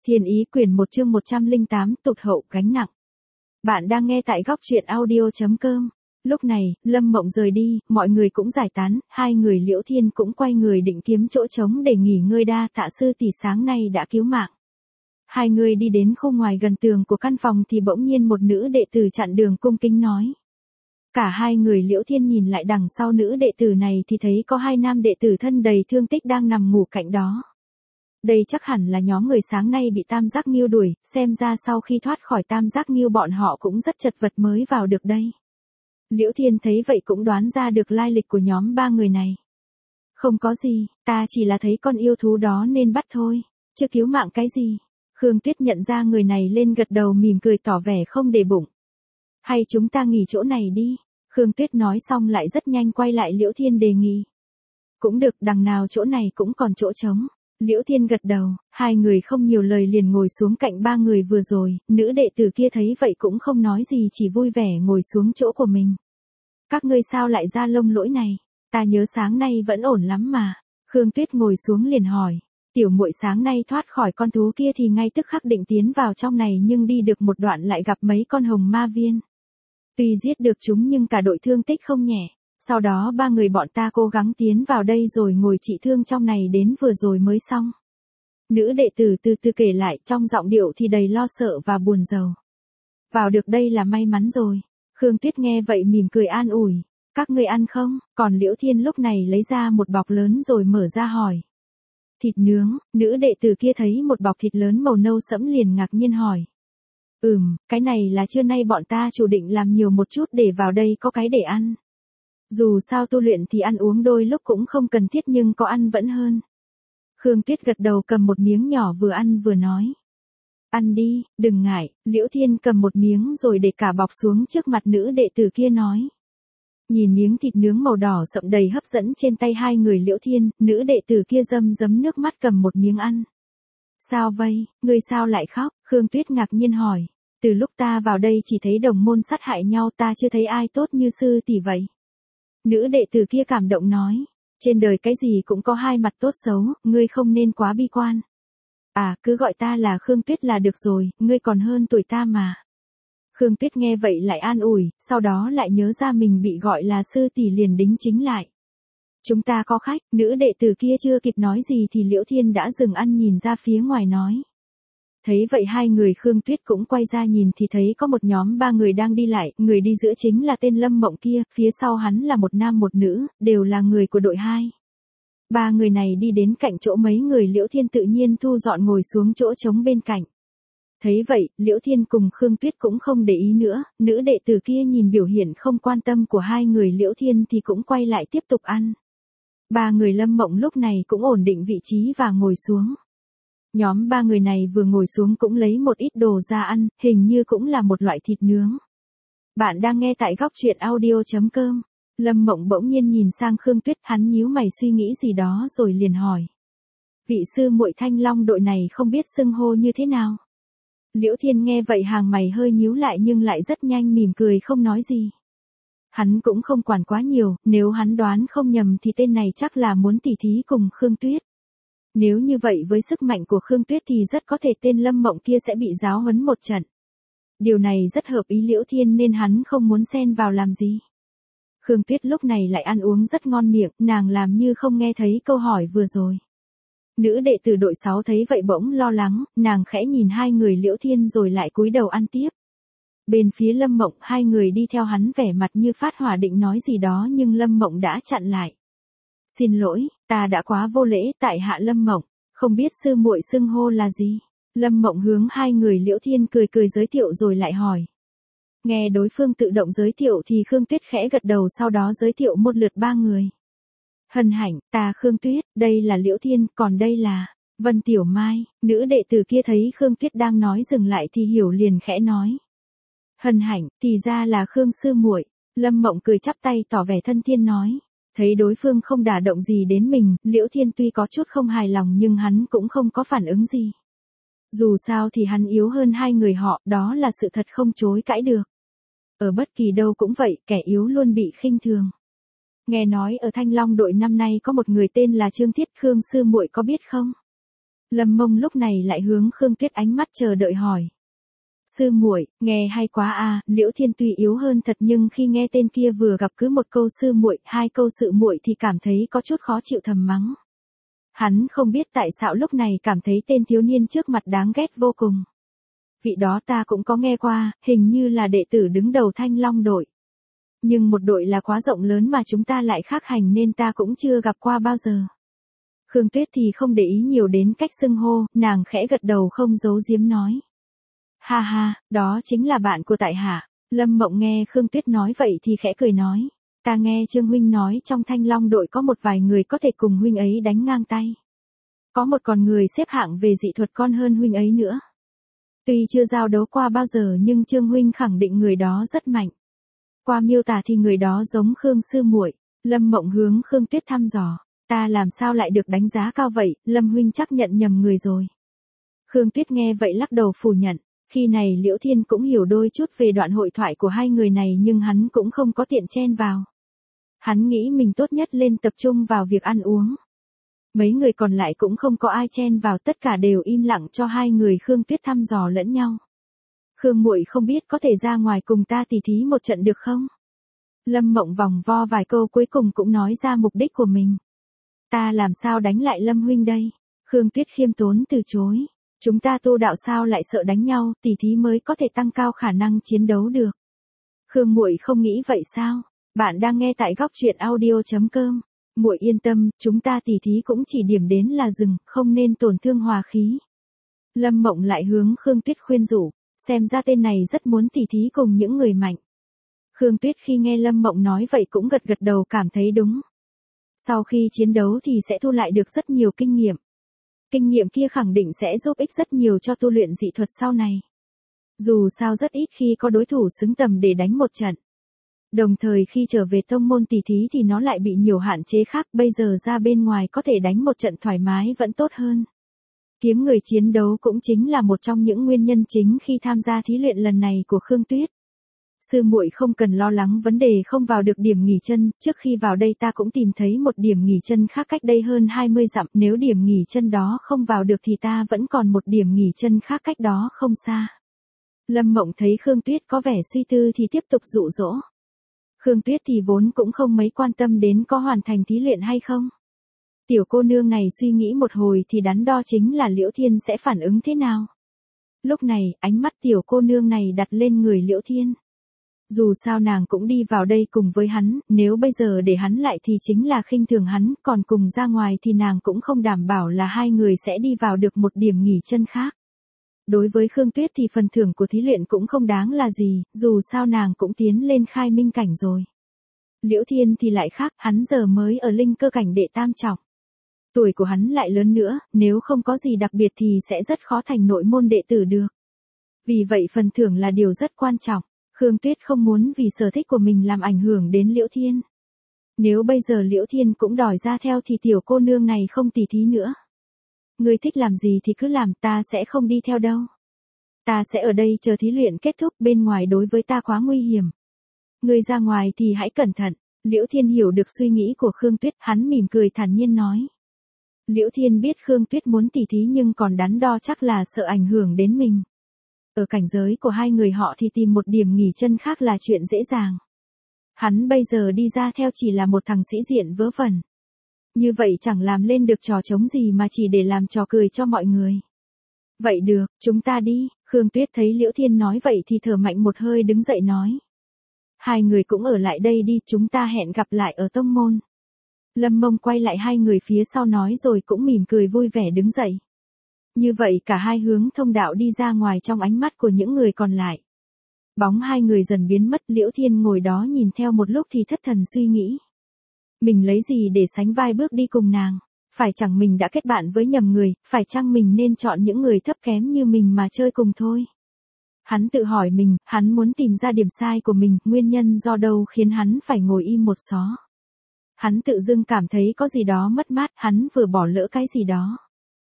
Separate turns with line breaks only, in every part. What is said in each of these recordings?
Thiên Ý quyển 1 chương 108 tụt hậu gánh nặng. Bạn đang nghe tại góc truyện audio.com. Lúc này, Lâm Mộng rời đi, mọi người cũng giải tán, hai người Liễu Thiên cũng quay người định kiếm chỗ trống để nghỉ ngơi đa tạ sư tỷ sáng nay đã cứu mạng. Hai người đi đến khu ngoài gần tường của căn phòng thì bỗng nhiên một nữ đệ tử chặn đường cung kính nói. Cả hai người Liễu Thiên nhìn lại đằng sau nữ đệ tử này thì thấy có hai nam đệ tử thân đầy thương tích đang nằm ngủ cạnh đó. Đây chắc hẳn là nhóm người sáng nay bị Tam Giác Nghiêu đuổi, xem ra sau khi thoát khỏi Tam Giác Nghiêu bọn họ cũng rất chật vật mới vào được đây. Liễu Thiên thấy vậy cũng đoán ra được lai lịch của nhóm ba người này. Không có gì, ta chỉ là thấy con yêu thú đó nên bắt thôi, chưa cứu mạng cái gì. Khương Tuyết nhận ra người này lên gật đầu mỉm cười tỏ vẻ không để bụng. Hay chúng ta nghỉ chỗ này đi, Khương Tuyết nói xong lại rất nhanh quay lại Liễu Thiên đề nghị. Cũng được, đằng nào chỗ này cũng còn chỗ trống. Liễu Thiên gật đầu, hai người không nhiều lời liền ngồi xuống cạnh ba người vừa rồi, nữ đệ tử kia thấy vậy cũng không nói gì chỉ vui vẻ ngồi xuống chỗ của mình. Các ngươi sao lại ra lông lỗi này, ta nhớ sáng nay vẫn ổn lắm mà. Khương Tuyết ngồi xuống liền hỏi, tiểu muội sáng nay thoát khỏi con thú kia thì ngay tức khắc định tiến vào trong này nhưng đi được một đoạn lại gặp mấy con hồng ma viên. Tuy giết được chúng nhưng cả đội thương tích không nhẹ. Sau đó ba người bọn ta cố gắng tiến vào đây rồi ngồi trị thương trong này đến vừa rồi mới xong. Nữ đệ tử từ từ kể lại trong giọng điệu thì đầy lo sợ và buồn rầu. Vào được đây là may mắn rồi. Khương Tuyết nghe vậy mỉm cười an ủi. Các ngươi ăn không? Còn Liễu Thiên lúc này lấy ra một bọc lớn rồi mở ra hỏi. Thịt nướng, nữ đệ tử kia thấy một bọc thịt lớn màu nâu sẫm liền ngạc nhiên hỏi. Cái này là trưa nay bọn ta chủ định làm nhiều một chút để vào đây có cái để ăn. Dù sao tu luyện thì ăn uống đôi lúc cũng không cần thiết nhưng có ăn vẫn hơn. Khương Tuyết gật đầu cầm một miếng nhỏ vừa ăn vừa nói. Ăn đi, đừng ngại. Liễu Thiên cầm một miếng rồi để cả bọc xuống trước mặt nữ đệ tử kia nói. Nhìn miếng thịt nướng màu đỏ sậm đầy hấp dẫn trên tay hai người Liễu Thiên, nữ đệ tử kia rơm rớm nước mắt cầm một miếng ăn. Sao vậy, ngươi sao lại khóc? Khương Tuyết ngạc nhiên hỏi. Từ lúc ta vào đây chỉ thấy đồng môn sát hại nhau, ta chưa thấy ai tốt như sư tỷ vậy. Nữ đệ tử kia cảm động nói, trên đời cái gì cũng có hai mặt tốt xấu, ngươi không nên quá bi quan. À, cứ gọi ta là Khương Tuyết là được rồi, ngươi còn hơn tuổi ta mà. Khương Tuyết nghe vậy lại an ủi, sau đó lại nhớ ra mình bị gọi là sư tỷ liền đính chính lại. Chúng ta có khách, nữ đệ tử kia chưa kịp nói gì thì Liễu Thiên đã dừng ăn nhìn ra phía ngoài nói. Thấy vậy hai người Khương Tuyết cũng quay ra nhìn thì thấy có một nhóm ba người đang đi lại, người đi giữa chính là tên Lâm Mộng kia, phía sau hắn là một nam một nữ, đều là người của đội 2. Ba người này đi đến cạnh chỗ mấy người Liễu Thiên tự nhiên thu dọn ngồi xuống chỗ trống bên cạnh. Thấy vậy, Liễu Thiên cùng Khương Tuyết cũng không để ý nữa, nữ đệ tử kia nhìn biểu hiện không quan tâm của hai người Liễu Thiên thì cũng quay lại tiếp tục ăn. Ba người Lâm Mộng lúc này cũng ổn định vị trí và ngồi xuống. Nhóm ba người này vừa ngồi xuống cũng lấy một ít đồ ra ăn, hình như cũng là một loại thịt nướng. Bạn đang nghe tại góc truyện audio.com. Lâm Mộng bỗng nhiên nhìn sang Khương Tuyết, hắn nhíu mày suy nghĩ gì đó rồi liền hỏi. Vị sư muội Thanh Long đội này không biết xưng hô như thế nào? Liễu Thiên nghe vậy hàng mày hơi nhíu lại nhưng lại rất nhanh mỉm cười không nói gì. Hắn cũng không quản quá nhiều, nếu hắn đoán không nhầm thì tên này chắc là muốn tỉ thí cùng Khương Tuyết. Nếu như vậy với sức mạnh của Khương Tuyết thì rất có thể tên Lâm Mộng kia sẽ bị giáo huấn một trận. Điều này rất hợp ý Liễu Thiên nên hắn không muốn xen vào làm gì. Khương Tuyết lúc này lại ăn uống rất ngon miệng, nàng làm như không nghe thấy câu hỏi vừa rồi. Nữ đệ tử đội 6 thấy vậy bỗng lo lắng, nàng khẽ nhìn hai người Liễu Thiên rồi lại cúi đầu ăn tiếp. Bên phía Lâm Mộng hai người đi theo hắn vẻ mặt như phát hỏa định nói gì đó nhưng Lâm Mộng đã chặn lại. Xin lỗi, ta đã quá vô lễ, tại hạ Lâm Mộng, không biết sư muội xưng hô là gì. Lâm Mộng hướng hai người Liễu Thiên cười cười giới thiệu rồi lại hỏi. Nghe đối phương tự động giới thiệu thì Khương Tuyết khẽ gật đầu sau đó giới thiệu một lượt ba người. Hân hạnh, ta Khương Tuyết, đây là Liễu Thiên, còn đây là Vân Tiểu Mai. Nữ đệ tử kia thấy Khương Tuyết đang nói dừng lại thì hiểu liền khẽ nói. Hân hạnh, thì ra là Khương sư muội. Lâm Mộng cười chắp tay tỏ vẻ thân thiên nói. Thấy đối phương không đả động gì đến mình, Liễu Thiên tuy có chút không hài lòng nhưng hắn cũng không có phản ứng gì. Dù sao thì hắn yếu hơn hai người họ, đó là sự thật không chối cãi được. Ở bất kỳ đâu cũng vậy, kẻ yếu luôn bị khinh thường. Nghe nói ở Thanh Long đội năm nay có một người tên là Trương Thiết, Khương sư muội có biết không? Lâm Mông lúc này lại hướng Khương Tuyết ánh mắt chờ đợi hỏi. Sư muội, nghe hay quá à, Liễu Thiên tuy yếu hơn thật nhưng khi nghe tên kia vừa gặp cứ một câu sư muội, hai câu sự muội thì cảm thấy có chút khó chịu thầm mắng. Hắn không biết tại sao lúc này cảm thấy tên thiếu niên trước mặt đáng ghét vô cùng. Vị đó ta cũng có nghe qua, hình như là đệ tử đứng đầu Thanh Long đội. Nhưng một đội là quá rộng lớn mà chúng ta lại khác hành nên ta cũng chưa gặp qua bao giờ. Khương Tuyết thì không để ý nhiều đến cách xưng hô, nàng khẽ gật đầu không giấu giếm nói. Ha ha, đó chính là bạn của tại hạ. Lâm Mộng nghe Khương Tuyết nói vậy thì khẽ cười nói. Ta nghe Trương huynh nói trong Thanh Long đội có một vài người có thể cùng huynh ấy đánh ngang tay. Có một con người xếp hạng về dị thuật con hơn huynh ấy nữa. Tuy chưa giao đấu qua bao giờ nhưng Trương huynh khẳng định người đó rất mạnh. Qua miêu tả thì người đó giống Khương sư muội. Lâm Mộng hướng Khương Tuyết thăm dò. Ta làm sao lại được đánh giá cao vậy, Lâm huynh chắc nhận nhầm người rồi. Khương Tuyết nghe vậy lắc đầu phủ nhận. Khi này Liễu Thiên cũng hiểu đôi chút về đoạn hội thoại của hai người này nhưng hắn cũng không có tiện chen vào. Hắn nghĩ mình tốt nhất lên tập trung vào việc ăn uống. Mấy người còn lại cũng không có ai chen vào, tất cả đều im lặng cho hai người Khương Tuyết thăm dò lẫn nhau. Khương muội không biết có thể ra ngoài cùng ta tỉ thí một trận được không? Lâm Mộng vòng vo vài câu cuối cùng cũng nói ra mục đích của mình. Ta làm sao đánh lại Lâm huynh đây? Khương Tuyết khiêm tốn từ chối. Chúng ta tu đạo sao lại sợ đánh nhau, tỉ thí mới có thể tăng cao khả năng chiến đấu được. Khương muội không nghĩ vậy sao? Bạn đang nghe tại góc truyện audio.com. Muội yên tâm, chúng ta tỉ thí cũng chỉ điểm đến là dừng, không nên tổn thương hòa khí. Lâm Mộng lại hướng Khương Tuyết khuyên rủ, xem ra tên này rất muốn tỉ thí cùng những người mạnh. Khương Tuyết khi nghe Lâm Mộng nói vậy cũng gật gật đầu cảm thấy đúng. Sau khi chiến đấu thì sẽ thu lại được rất nhiều kinh nghiệm. Kinh nghiệm kia khẳng định sẽ giúp ích rất nhiều cho tu luyện dị thuật sau này. Dù sao rất ít khi có đối thủ xứng tầm để đánh một trận. Đồng thời khi trở về tông môn tỉ thí thì nó lại bị nhiều hạn chế khác, bây giờ ra bên ngoài có thể đánh một trận thoải mái vẫn tốt hơn. Kiếm người chiến đấu cũng chính là một trong những nguyên nhân chính khi tham gia thí luyện lần này của Khương Tuyết. Sư muội không cần lo lắng vấn đề không vào được điểm nghỉ chân, trước khi vào đây ta cũng tìm thấy một điểm nghỉ chân khác cách đây hơn 20 dặm, nếu điểm nghỉ chân đó không vào được thì ta vẫn còn một điểm nghỉ chân khác cách đó không xa. Lâm Mộng thấy Khương Tuyết có vẻ suy tư thì tiếp tục dụ dỗ. Khương Tuyết thì vốn cũng không mấy quan tâm đến có hoàn thành thí luyện hay không. Tiểu cô nương này suy nghĩ một hồi thì đắn đo chính là Liễu Thiên sẽ phản ứng thế nào. Lúc này, ánh mắt tiểu cô nương này đặt lên người Liễu Thiên. Dù sao nàng cũng đi vào đây cùng với hắn, nếu bây giờ để hắn lại thì chính là khinh thường hắn, còn cùng ra ngoài thì nàng cũng không đảm bảo là hai người sẽ đi vào được một điểm nghỉ chân khác. Đối với Khương Tuyết thì phần thưởng của thí luyện cũng không đáng là gì, dù sao nàng cũng tiến lên khai minh cảnh rồi. Liễu Thiên thì lại khác, hắn giờ mới ở linh cơ cảnh đệ tam trọng. Tuổi của hắn lại lớn nữa, nếu không có gì đặc biệt thì sẽ rất khó thành nội môn đệ tử được. Vì vậy phần thưởng là điều rất quan trọng. Khương Tuyết không muốn vì sở thích của mình làm ảnh hưởng đến Liễu Thiên. Nếu bây giờ Liễu Thiên cũng đòi ra theo thì tiểu cô nương này không tỉ thí nữa. Ngươi thích làm gì thì cứ làm, ta sẽ không đi theo đâu. Ta sẽ ở đây chờ thí luyện kết thúc, bên ngoài đối với ta quá nguy hiểm. Ngươi ra ngoài thì hãy cẩn thận. Liễu Thiên hiểu được suy nghĩ của Khương Tuyết, hắn mỉm cười thản nhiên nói. Liễu Thiên biết Khương Tuyết muốn tỉ thí nhưng còn đắn đo chắc là sợ ảnh hưởng đến mình. Ở cảnh giới của hai người họ thì tìm một điểm nghỉ chân khác là chuyện dễ dàng. Hắn bây giờ đi ra theo chỉ là một thằng sĩ diện vớ vẩn. Như vậy chẳng làm lên được trò trống gì mà chỉ để làm trò cười cho mọi người. Vậy được, chúng ta đi. Khương Tuyết thấy Liễu Thiên nói vậy thì thở mạnh một hơi đứng dậy nói. Hai người cũng ở lại đây đi, chúng ta hẹn gặp lại ở tông môn. Lâm Mông quay lại hai người phía sau nói rồi cũng mỉm cười vui vẻ đứng dậy. Như vậy cả hai hướng thông đạo đi ra ngoài trong ánh mắt của những người còn lại. Bóng hai người dần biến mất, Liễu Thiên ngồi đó nhìn theo một lúc thì thất thần suy nghĩ. Mình lấy gì để sánh vai bước đi cùng nàng? Phải chẳng mình đã kết bạn với nhầm người, phải chăng mình nên chọn những người thấp kém như mình mà chơi cùng thôi? Hắn tự hỏi mình, hắn muốn tìm ra điểm sai của mình, nguyên nhân do đâu khiến hắn phải ngồi im một xó. Hắn tự dưng cảm thấy có gì đó mất mát, hắn vừa bỏ lỡ cái gì đó.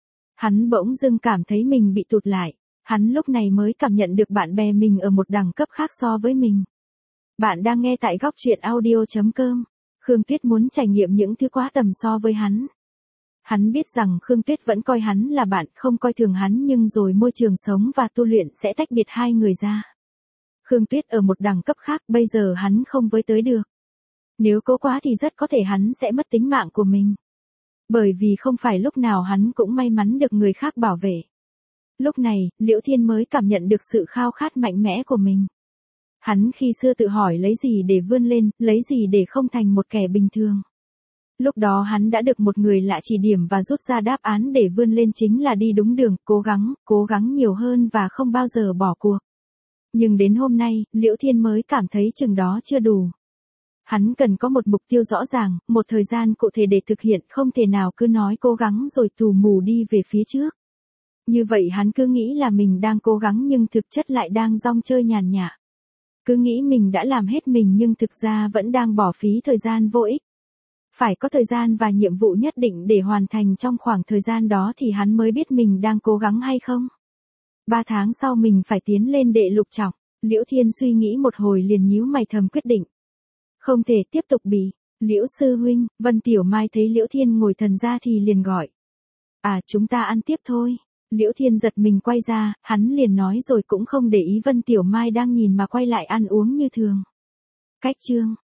Hắn bỗng dưng cảm thấy mình bị tụt lại. Hắn lúc này mới cảm nhận được bạn bè mình ở một đẳng cấp khác so với mình. Bạn đang nghe tại góc truyện audio.com. Khương Tuyết muốn trải nghiệm những thứ quá tầm so với hắn. Hắn biết rằng Khương Tuyết vẫn coi hắn là bạn, không coi thường hắn, nhưng rồi môi trường sống và tu luyện sẽ tách biệt hai người ra. Khương Tuyết ở một đẳng cấp khác, bây giờ hắn không với tới được. Nếu cố quá thì rất có thể hắn sẽ mất tính mạng của mình. Bởi vì không phải lúc nào hắn cũng may mắn được người khác bảo vệ. Lúc này, Liễu Thiên mới cảm nhận được sự khao khát mạnh mẽ của mình. Hắn khi xưa tự hỏi lấy gì để vươn lên, lấy gì để không thành một kẻ bình thường. Lúc đó hắn đã được một người lạ chỉ điểm và rút ra đáp án để vươn lên chính là đi đúng đường, cố gắng nhiều hơn và không bao giờ bỏ cuộc. Nhưng đến hôm nay, Liễu Thiên mới cảm thấy chừng đó chưa đủ. Hắn cần có một mục tiêu rõ ràng, một thời gian cụ thể để thực hiện, không thể nào cứ nói cố gắng rồi tù mù đi về phía trước. Như vậy hắn cứ nghĩ là mình đang cố gắng nhưng thực chất lại đang rong chơi nhàn nhã. Cứ nghĩ mình đã làm hết mình nhưng thực ra vẫn đang bỏ phí thời gian vô ích. Phải có thời gian và nhiệm vụ nhất định để hoàn thành trong khoảng thời gian đó thì hắn mới biết mình đang cố gắng hay không. 3 tháng sau mình phải tiến lên đệ lục trọng. Liễu Thiên suy nghĩ một hồi liền nhíu mày thầm quyết định. Không thể tiếp tục bị. Liễu sư huynh, Vân Tiểu Mai thấy Liễu Thiên ngồi thần ra thì liền gọi. À, chúng ta ăn tiếp thôi. Liễu Thiên giật mình quay ra, hắn liền nói rồi cũng không để ý Vân Tiểu Mai đang nhìn mà quay lại ăn uống như thường. Cách chương